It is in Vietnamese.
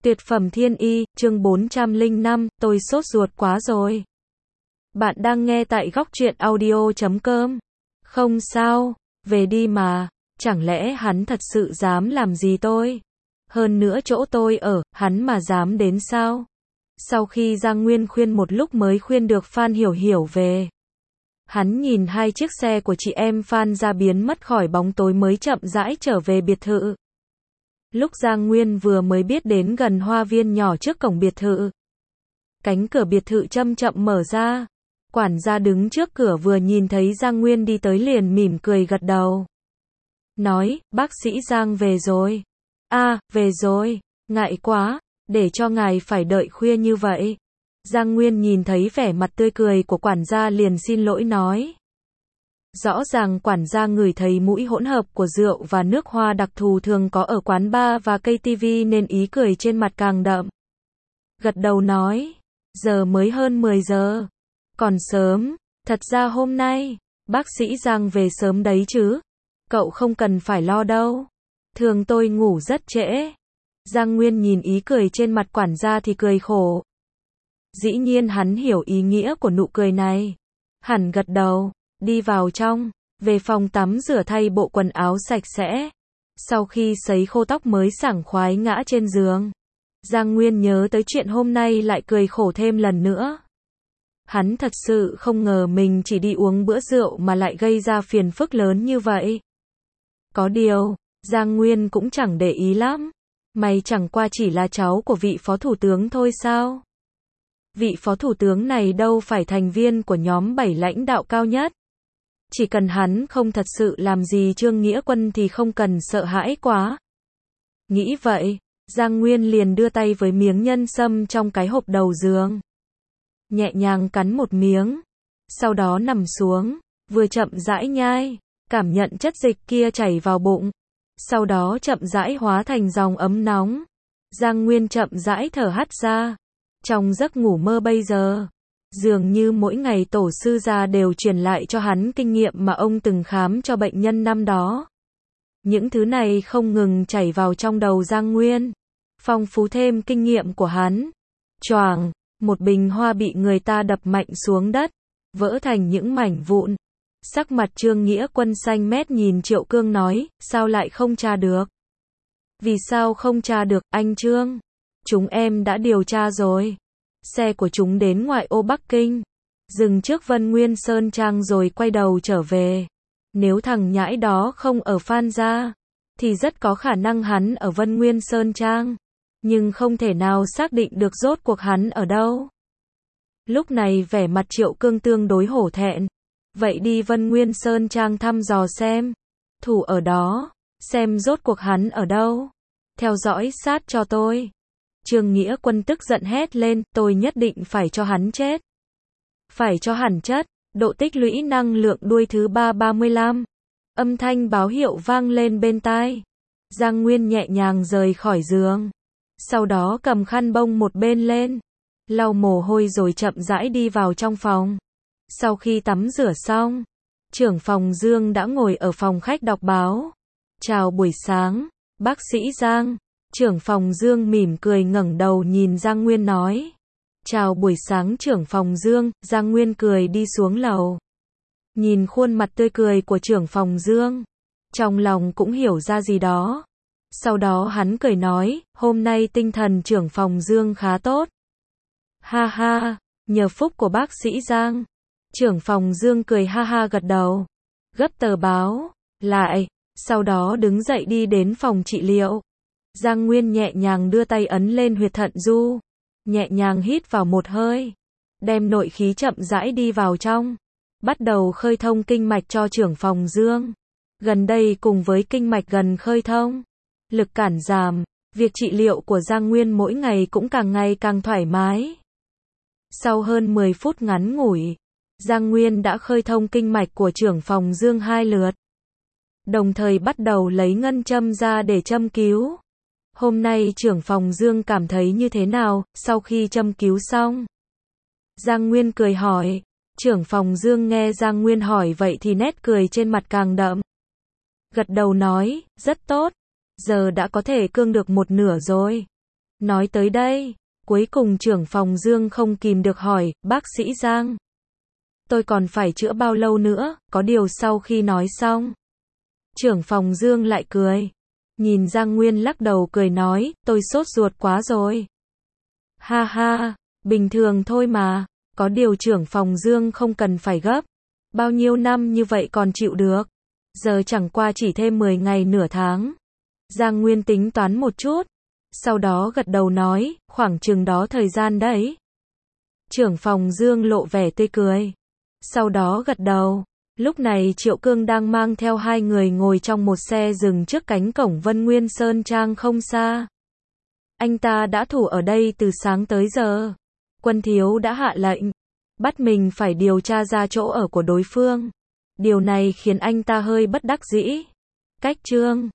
Tuyệt phẩm thiên y, chương 405, tôi sốt ruột quá rồi. Bạn đang nghe tại góc truyện audio.com. Không sao, về đi mà, chẳng lẽ hắn thật sự dám làm gì tôi? Hơn nữa chỗ tôi ở, hắn mà dám đến sao? Sau khi Giang Nguyên khuyên một lúc mới khuyên được Phan Hiểu Hiểu về. Hắn nhìn hai chiếc xe của chị em Phan ra biến mất khỏi bóng tối mới chậm rãi trở về biệt thự. Lúc Giang Nguyên vừa mới biết đến gần hoa viên nhỏ trước cổng biệt thự. Cánh cửa biệt thự chậm chậm mở ra. Quản gia đứng trước cửa vừa nhìn thấy Giang Nguyên đi tới liền mỉm cười gật đầu. Nói, bác sĩ Giang về rồi. À, về rồi, ngại quá, để cho ngài phải đợi khuya như vậy. Giang Nguyên nhìn thấy vẻ mặt tươi cười của quản gia liền xin lỗi nói. Rõ ràng quản gia ngửi thấy mũi hỗn hợp của rượu và nước hoa đặc thù thường có ở quán bar và cây tivi nên ý cười trên mặt càng đậm. Gật đầu nói, giờ mới hơn 10 giờ. Còn sớm, thật ra hôm nay, bác sĩ Giang về sớm đấy chứ. Cậu không cần phải lo đâu. Thường tôi ngủ rất trễ. Giang Nguyên nhìn ý cười trên mặt quản gia thì cười khổ. Dĩ nhiên hắn hiểu ý nghĩa của nụ cười này. Hẳn gật đầu. Đi vào trong, về phòng tắm rửa thay bộ quần áo sạch sẽ. Sau khi sấy khô tóc mới sảng khoái ngã trên giường. Giang Nguyên nhớ tới chuyện hôm nay lại cười khổ thêm lần nữa. Hắn thật sự không ngờ mình chỉ đi uống bữa rượu mà lại gây ra phiền phức lớn như vậy. Có điều, Giang Nguyên cũng chẳng để ý lắm. Mày chẳng qua chỉ là cháu của vị phó thủ tướng thôi sao? Vị phó thủ tướng này đâu phải thành viên của nhóm 7 lãnh đạo cao nhất. Chỉ cần hắn không thật sự làm gì Trương Nghĩa Quân thì không cần sợ hãi quá. Nghĩ vậy, Giang Nguyên liền đưa tay với miếng nhân sâm trong cái hộp đầu giường. Nhẹ nhàng cắn một miếng. Sau đó nằm xuống, vừa chậm rãi nhai, cảm nhận chất dịch kia chảy vào bụng. Sau đó chậm rãi hóa thành dòng ấm nóng. Giang Nguyên chậm rãi thở hắt ra. Trong giấc ngủ mơ bây giờ, dường như mỗi ngày tổ sư gia đều truyền lại cho hắn kinh nghiệm mà ông từng khám cho bệnh nhân năm đó. Những thứ này không ngừng chảy vào trong đầu Giang Nguyên, phong phú thêm kinh nghiệm của hắn. Choàng, một bình hoa bị người ta đập mạnh xuống đất, vỡ thành những mảnh vụn. Sắc mặt Trương Nghĩa Quân xanh mét nhìn Triệu Cương nói, sao lại không tra được? Vì sao không tra được, anh Trương? Chúng em đã điều tra rồi. Xe của chúng đến ngoại ô Bắc Kinh, dừng trước Vân Nguyên Sơn Trang rồi quay đầu trở về. Nếu thằng nhãi đó không ở Phan gia, thì rất có khả năng hắn ở Vân Nguyên Sơn Trang. Nhưng không thể nào xác định được rốt cuộc hắn ở đâu. Lúc này vẻ mặt Triệu Cương tương đối hổ thẹn. Vậy đi Vân Nguyên Sơn Trang thăm dò xem. Thủ ở đó, xem rốt cuộc hắn ở đâu. Theo dõi sát cho tôi. Trương Nghĩa Quân tức giận hét lên, tôi nhất định phải cho hắn chết. Phải cho hẳn chất, độ tích lũy năng lượng đuôi thứ 335. Âm thanh báo hiệu vang lên bên tai. Giang Nguyên nhẹ nhàng rời khỏi giường. Sau đó cầm khăn bông một bên lên. Lau mồ hôi rồi chậm rãi đi vào trong phòng. Sau khi tắm rửa xong, trưởng phòng Dương đã ngồi ở phòng khách đọc báo. Chào buổi sáng, bác sĩ Giang. Trưởng phòng Dương mỉm cười ngẩng đầu nhìn Giang Nguyên nói. Chào buổi sáng trưởng phòng Dương. Giang Nguyên cười đi xuống lầu. Nhìn khuôn mặt tươi cười của trưởng phòng Dương, trong lòng cũng hiểu ra gì đó. Sau đó hắn cười nói, hôm nay tinh thần trưởng phòng Dương khá tốt. Ha ha, nhờ phúc của bác sĩ Giang. Trưởng phòng Dương cười ha ha gật đầu. Gấp tờ báo lại, sau đó đứng dậy đi đến phòng trị liệu. Giang Nguyên nhẹ nhàng đưa tay ấn lên huyệt thận du. Nhẹ nhàng hít vào một hơi. Đem nội khí chậm rãi đi vào trong. Bắt đầu khơi thông kinh mạch cho trưởng phòng Dương. Gần đây cùng với kinh mạch gần khơi thông, lực cản giảm, việc trị liệu của Giang Nguyên mỗi ngày cũng càng ngày càng thoải mái. Sau hơn 10 phút ngắn ngủi, Giang Nguyên đã khơi thông kinh mạch của trưởng phòng Dương 2 lượt. Đồng thời bắt đầu lấy ngân châm ra để châm cứu. Hôm nay trưởng phòng Dương cảm thấy như thế nào, sau khi châm cứu xong? Giang Nguyên cười hỏi. Trưởng phòng Dương nghe Giang Nguyên hỏi vậy thì nét cười trên mặt càng đậm. Gật đầu nói, rất tốt. Giờ đã có thể cương được một nửa rồi. Nói tới đây, cuối cùng trưởng phòng Dương không kìm được hỏi, bác sĩ Giang. Tôi còn phải chữa bao lâu nữa, có điều sau khi nói xong. Trưởng phòng Dương lại cười. Nhìn Giang Nguyên lắc đầu cười nói, tôi sốt ruột quá rồi. Ha ha, bình thường thôi mà, có điều trưởng phòng Dương không cần phải gấp. Bao nhiêu năm như vậy còn chịu được. Giờ chẳng qua chỉ thêm 10 ngày nửa tháng. Giang Nguyên tính toán một chút. Sau đó gật đầu nói, khoảng chừng đó thời gian đấy. Trưởng phòng Dương lộ vẻ tươi cười. Sau đó gật đầu. Lúc này Triệu Cương đang mang theo hai người ngồi trong một xe dừng trước cánh cổng Vân Nguyên Sơn Trang không xa. Anh ta đã thủ ở đây từ sáng tới giờ. Quân thiếu đã hạ lệnh, bắt mình phải điều tra ra chỗ ở của đối phương. Điều này khiến anh ta hơi bất đắc dĩ. Cách chương